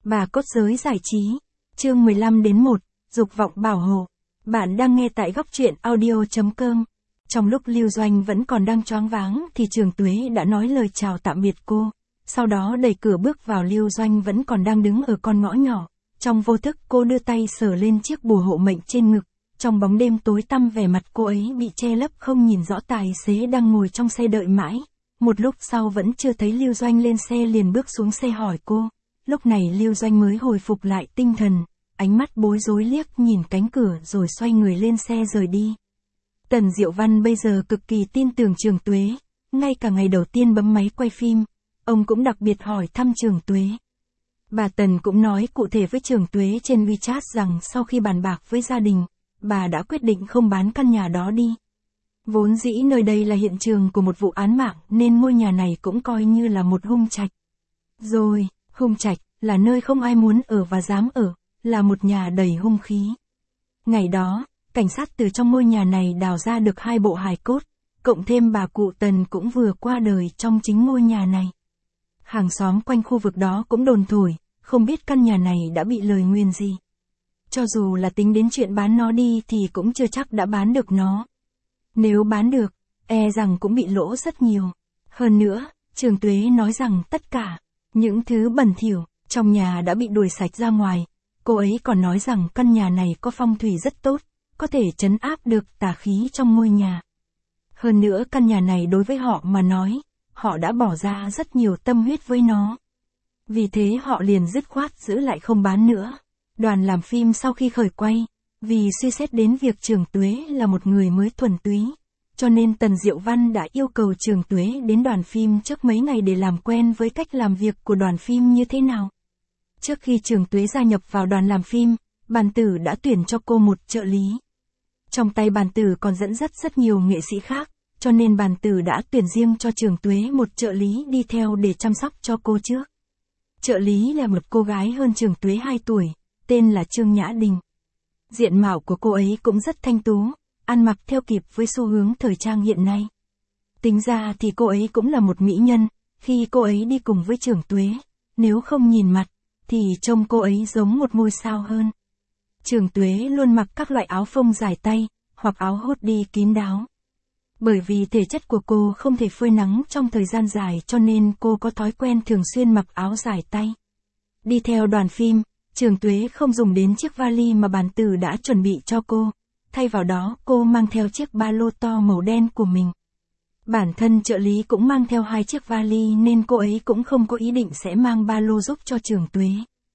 Bà cốt giới giải trí. Chương 15-1, dục vọng bảo hộ. Bạn đang nghe tại góc truyện audio.com. Trong lúc Lưu Doanh vẫn còn đang choáng váng thì Trường Tuế đã nói lời chào tạm biệt cô. Sau đó đẩy cửa bước vào. Lưu Doanh vẫn còn đang đứng ở con ngõ nhỏ. Trong vô thức cô đưa tay sờ lên chiếc bùa hộ mệnh trên ngực. Trong bóng đêm tối tăm vẻ mặt cô ấy bị che lấp không nhìn rõ. Tài xế đang ngồi trong xe đợi mãi. Một lúc sau vẫn chưa thấy Lưu Doanh lên xe liền bước xuống xe hỏi cô. Lúc này Lưu Doanh mới hồi phục lại tinh thần, ánh mắt bối rối liếc nhìn cánh cửa rồi xoay người lên xe rời đi. Tần Diệu Văn bây giờ cực kỳ tin tưởng Trường Tuế, ngay cả ngày đầu tiên bấm máy quay phim, ông cũng đặc biệt hỏi thăm Trường Tuế. Bà Tần cũng nói cụ thể với Trường Tuế trên WeChat rằng sau khi bàn bạc với gia đình, bà đã quyết định không bán căn nhà đó đi. Vốn dĩ nơi đây là hiện trường của một vụ án mạng nên ngôi nhà này cũng coi như là một hung trạch. Rồi, hung trạch là nơi không ai muốn ở và dám ở, là một nhà đầy hung khí. Ngày đó, cảnh sát từ trong ngôi nhà này đào ra được 2 bộ hài cốt, cộng thêm bà cụ Tần cũng vừa qua đời trong chính ngôi nhà này. Hàng xóm quanh khu vực đó cũng đồn thổi, không biết căn nhà này đã bị lời nguyền gì. Cho dù là tính đến chuyện bán nó đi thì cũng chưa chắc đã bán được nó. Nếu bán được, e rằng cũng bị lỗ rất nhiều. Hơn nữa, Trường Tuế nói rằng tất cả những thứ bẩn thỉu trong nhà đã bị đuổi sạch ra ngoài. Cô ấy còn nói rằng căn nhà này có phong thủy rất tốt, có thể trấn áp được tà khí trong ngôi nhà. Hơn nữa căn nhà này đối với họ mà nói, họ đã bỏ ra rất nhiều tâm huyết với nó. Vì thế họ liền dứt khoát giữ lại không bán nữa. Đoàn làm phim sau khi khởi quay, vì suy xét đến việc Trường Tuế là một người mới thuần túy, cho nên Tần Diệu Văn đã yêu cầu Trường Tuế đến đoàn phim trước mấy ngày để làm quen với cách làm việc của đoàn phim như thế nào. Trước khi Trường Tuế gia nhập vào đoàn làm phim, Bàn Tử đã tuyển cho cô một trợ lý. Trong tay Bàn Tử còn dẫn dắt rất nhiều nghệ sĩ khác, cho nên Bàn Tử đã tuyển riêng cho Trường Tuế một trợ lý đi theo để chăm sóc cho cô trước. Trợ lý là một cô gái hơn Trường Tuế 2 tuổi, tên là Trương Nhã Đình. Diện mạo của cô ấy cũng rất thanh tú, ăn mặc theo kịp với xu hướng thời trang hiện nay. Tính ra thì cô ấy cũng là một mỹ nhân, khi cô ấy đi cùng với Trường Tuế, nếu không nhìn mặt, thì trông cô ấy giống một ngôi sao hơn. Trường Tuế luôn mặc các loại áo phông dài tay, hoặc áo hoodie kín đáo. Bởi vì thể chất của cô không thể phơi nắng trong thời gian dài cho nên cô có thói quen thường xuyên mặc áo dài tay. Đi theo đoàn phim, Trường Tuế không dùng đến chiếc vali mà Bàn Tử đã chuẩn bị cho cô. Thay vào đó cô mang theo chiếc ba lô to màu đen của mình. Bản thân trợ lý cũng mang theo 2 chiếc vali nên cô ấy cũng không có ý định sẽ mang ba lô giúp cho Trường Tuế.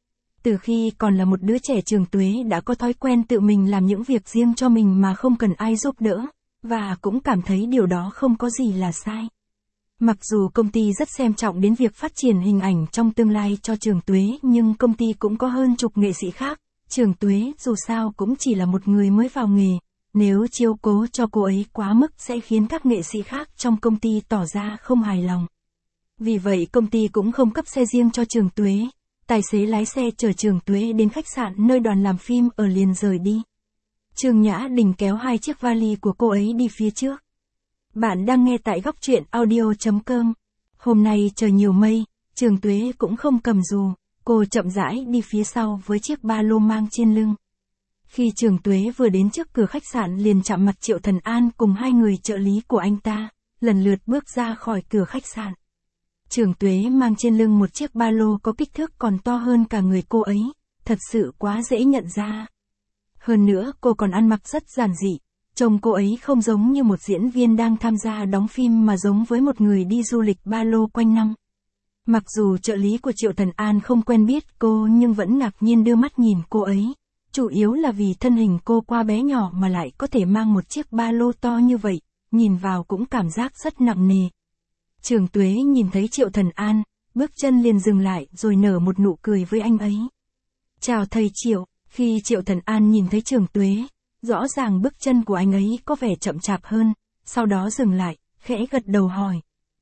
Từ khi còn là một đứa trẻ Trường Tuế đã có thói quen tự mình làm những việc riêng cho mình mà không cần ai giúp đỡ, và cũng cảm thấy điều đó không có gì là sai. Mặc dù công ty rất xem trọng đến việc phát triển hình ảnh trong tương lai cho Trường Tuế nhưng công ty cũng có hơn chục nghệ sĩ khác. Trường Tuế dù sao cũng chỉ là một người mới vào nghề, nếu chiếu cố cho cô ấy quá mức sẽ khiến các nghệ sĩ khác trong công ty tỏ ra không hài lòng. Vì vậy công ty cũng không cấp xe riêng cho Trường Tuế, tài xế lái xe chở Trường Tuế đến khách sạn nơi đoàn làm phim ở liền rời đi. Trương Nhã Đình kéo 2 chiếc vali của cô ấy đi phía trước. Bạn đang nghe tại góc truyện audio.com. Hôm nay trời nhiều mây, Trường Tuế cũng không cầm dù. Cô chậm rãi đi phía sau với chiếc ba lô mang trên lưng. Khi Trường Tuế vừa đến trước cửa khách sạn liền chạm mặt Triệu Thần An cùng 2 người trợ lý của anh ta, lần lượt bước ra khỏi cửa khách sạn. Trường Tuế mang trên lưng một chiếc ba lô có kích thước còn to hơn cả người cô ấy, thật sự quá dễ nhận ra. Hơn nữa cô còn ăn mặc rất giản dị, trông cô ấy không giống như một diễn viên đang tham gia đóng phim mà giống với một người đi du lịch ba lô quanh năm. Mặc dù trợ lý của Triệu Thần An không quen biết cô nhưng vẫn ngạc nhiên đưa mắt nhìn cô ấy, chủ yếu là vì thân hình cô quá bé nhỏ mà lại có thể mang một chiếc ba lô to như vậy, nhìn vào cũng cảm giác rất nặng nề. Trường Tuế nhìn thấy Triệu Thần An, bước chân liền dừng lại rồi nở một nụ cười với anh ấy. Chào thầy Triệu. Khi Triệu Thần An nhìn thấy Trường Tuế, rõ ràng bước chân của anh ấy có vẻ chậm chạp hơn, sau đó dừng lại, khẽ gật đầu hỏi.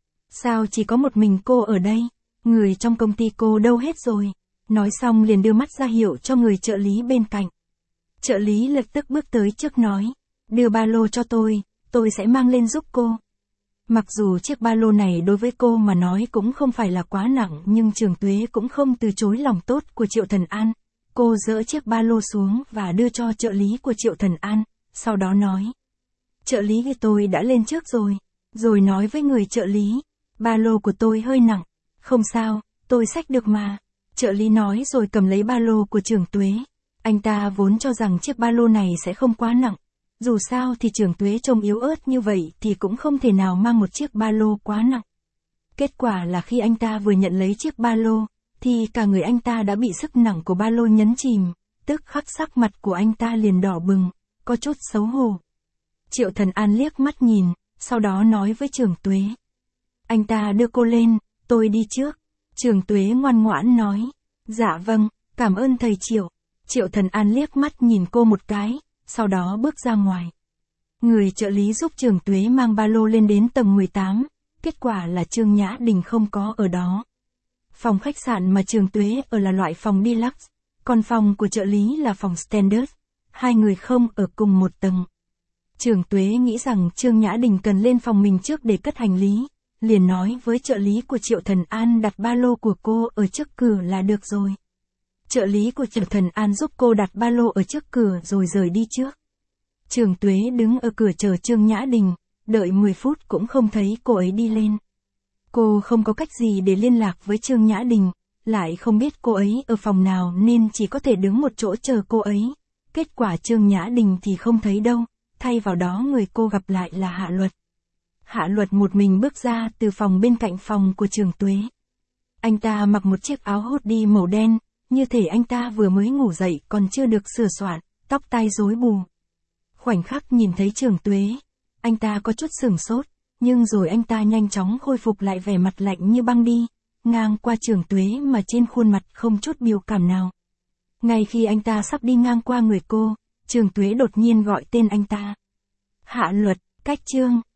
Sao chỉ có một mình cô ở đây? Người trong công ty cô đâu hết rồi? Nói xong liền đưa mắt ra hiệu cho người trợ lý bên cạnh. Trợ lý lập tức bước tới trước nói. Đưa ba lô cho tôi sẽ mang lên giúp cô. Mặc dù chiếc ba lô này đối với cô mà nói cũng không phải là quá nặng, nhưng Trường Tuế cũng không từ chối lòng tốt của Triệu Thần An. Cô dỡ chiếc ba lô xuống và đưa cho trợ lý của Triệu Thần An, sau đó nói. Trợ lý tôi đã lên trước rồi. Rồi nói với người trợ lý, ba lô của tôi hơi nặng. Không sao, tôi xách được mà. Trợ lý nói rồi cầm lấy ba lô của Trường Tuế. Anh ta vốn cho rằng chiếc ba lô này sẽ không quá nặng. Dù sao thì Trường Tuế trông yếu ớt như vậy thì cũng không thể nào mang một chiếc ba lô quá nặng. Kết quả là khi anh ta vừa nhận lấy chiếc ba lô, thì cả người anh ta đã bị sức nặng của ba lô nhấn chìm, tức khắc sắc mặt của anh ta liền đỏ bừng, có chút xấu hổ. Triệu Thần An liếc mắt nhìn, sau đó nói với Trường Tuế. Anh ta đưa cô lên, tôi đi trước. Trường Tuế ngoan ngoãn nói. Dạ vâng, cảm ơn thầy Triệu. Triệu Thần An liếc mắt nhìn cô một cái, sau đó bước ra ngoài. Người trợ lý giúp Trường Tuế mang ba lô lên đến tầng 18, kết quả là Trương Nhã Đình không có ở đó. Phòng khách sạn mà Trường Tuế ở là loại phòng deluxe, còn phòng của trợ lý là phòng standard, hai người không ở cùng một tầng. Trường Tuế nghĩ rằng Trương Nhã Đình cần lên phòng mình trước để cất hành lý, liền nói với trợ lý của Triệu Thần An đặt ba lô của cô ở trước cửa là được rồi. Trợ lý của Triệu Thần An giúp cô đặt ba lô ở trước cửa rồi rời đi trước. Trường Tuế đứng ở cửa chờ Trương Nhã Đình, đợi 10 phút cũng không thấy cô ấy đi lên. Cô không có cách gì để liên lạc với Trương Nhã Đình, lại không biết cô ấy ở phòng nào nên chỉ có thể đứng một chỗ chờ cô ấy. Kết quả Trương Nhã Đình thì không thấy đâu, thay vào đó người cô gặp lại là Hạ Luật. Hạ Luật một mình bước ra từ phòng bên cạnh phòng của Trường Tuế. Anh ta mặc một chiếc áo hoodie màu đen, như thể anh ta vừa mới ngủ dậy còn chưa được sửa soạn, tóc tai rối bù. Khoảnh khắc nhìn thấy Trường Tuế, anh ta có chút sửng sốt, nhưng rồi anh ta nhanh chóng khôi phục lại vẻ mặt lạnh như băng đi, ngang qua Trường Tuế mà trên khuôn mặt không chút biểu cảm nào. Ngay khi anh ta sắp đi ngang qua người cô, Trường Tuế đột nhiên gọi tên anh ta. Hạ Luật, Cách Trương.